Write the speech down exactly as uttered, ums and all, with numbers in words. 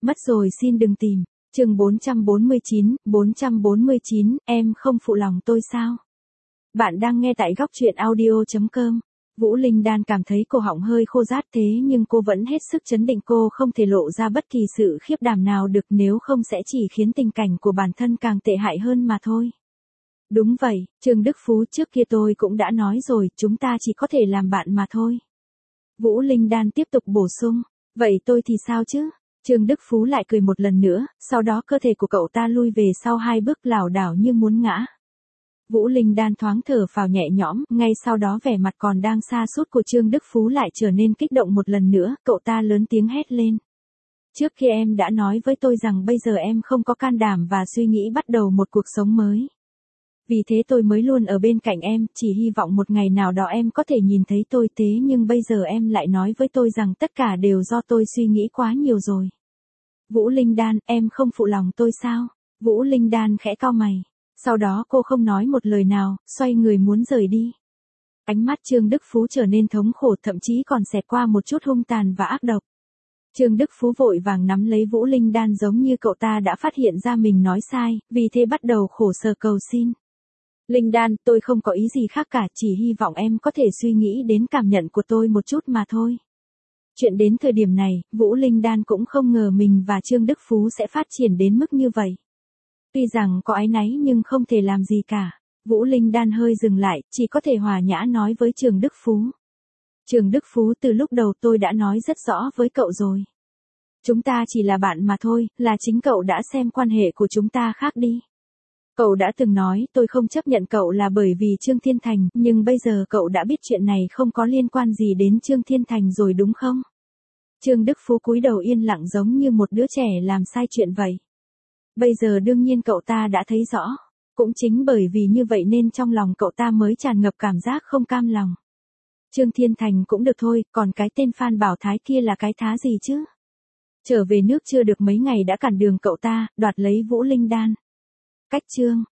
Mất rồi xin đừng tìm. Chương bốn trăm bốn mươi chín, bốn trăm bốn mươi chín, em không phụ lòng tôi sao? Bạn đang nghe tại góc truyện audio chấm com. Vũ Linh Đan cảm thấy cổ họng hơi khô rát thế nhưng cô vẫn hết sức trấn định, cô không thể lộ ra bất kỳ sự khiếp đảm nào được, nếu không sẽ chỉ khiến tình cảnh của bản thân càng tệ hại hơn mà thôi. Đúng vậy, Trương Đức Phú, trước kia tôi cũng đã nói rồi, chúng ta chỉ có thể làm bạn mà thôi. Vũ Linh Đan tiếp tục bổ sung, vậy tôi thì sao chứ? Trương Đức Phú lại cười một lần nữa, sau đó cơ thể của cậu ta lui về sau hai bước lảo đảo như muốn ngã. Vũ Linh Đan thoáng thở phào nhẹ nhõm, ngay sau đó vẻ mặt còn đang sa sút của Trương Đức Phú lại trở nên kích động một lần nữa, cậu ta lớn tiếng hét lên. Trước khi em đã nói với tôi rằng bây giờ em không có can đảm và suy nghĩ bắt đầu một cuộc sống mới. Vì thế tôi mới luôn ở bên cạnh em, chỉ hy vọng một ngày nào đó em có thể nhìn thấy tôi, thế nhưng bây giờ em lại nói với tôi rằng tất cả đều do tôi suy nghĩ quá nhiều rồi. Vũ Linh Đan, em không phụ lòng tôi sao? Vũ Linh Đan khẽ cau mày. Sau đó cô không nói một lời nào, xoay người muốn rời đi. Ánh mắt Trương Đức Phú trở nên thống khổ, thậm chí còn xẹt qua một chút hung tàn và ác độc. Trương Đức Phú vội vàng nắm lấy Vũ Linh Đan giống như cậu ta đã phát hiện ra mình nói sai, vì thế bắt đầu khổ sở cầu xin. Linh Đan, tôi không có ý gì khác cả, chỉ hy vọng em có thể suy nghĩ đến cảm nhận của tôi một chút mà thôi. Chuyện đến thời điểm này, Vũ Linh Đan cũng không ngờ mình và Trương Đức Phú sẽ phát triển đến mức như vậy. Tuy rằng có áy náy nhưng không thể làm gì cả. Vũ Linh Đan hơi dừng lại, chỉ có thể hòa nhã nói với Trương Đức Phú. Trương Đức Phú, từ lúc đầu tôi đã nói rất rõ với cậu rồi. Chúng ta chỉ là bạn mà thôi, là chính cậu đã xem quan hệ của chúng ta khác đi. Cậu đã từng nói tôi không chấp nhận cậu là bởi vì Trương Thiên Thành, nhưng bây giờ cậu đã biết chuyện này không có liên quan gì đến Trương Thiên Thành rồi đúng không? Trương Đức Phú cúi đầu yên lặng giống như một đứa trẻ làm sai chuyện vậy. Bây giờ đương nhiên cậu ta đã thấy rõ. Cũng chính bởi vì như vậy nên trong lòng cậu ta mới tràn ngập cảm giác không cam lòng. Trương Thiên Thành cũng được thôi, còn cái tên Phan Bảo Thái kia là cái thá gì chứ? Trở về nước chưa được mấy ngày đã cản đường cậu ta, đoạt lấy Vũ Linh Đan. Cách Trương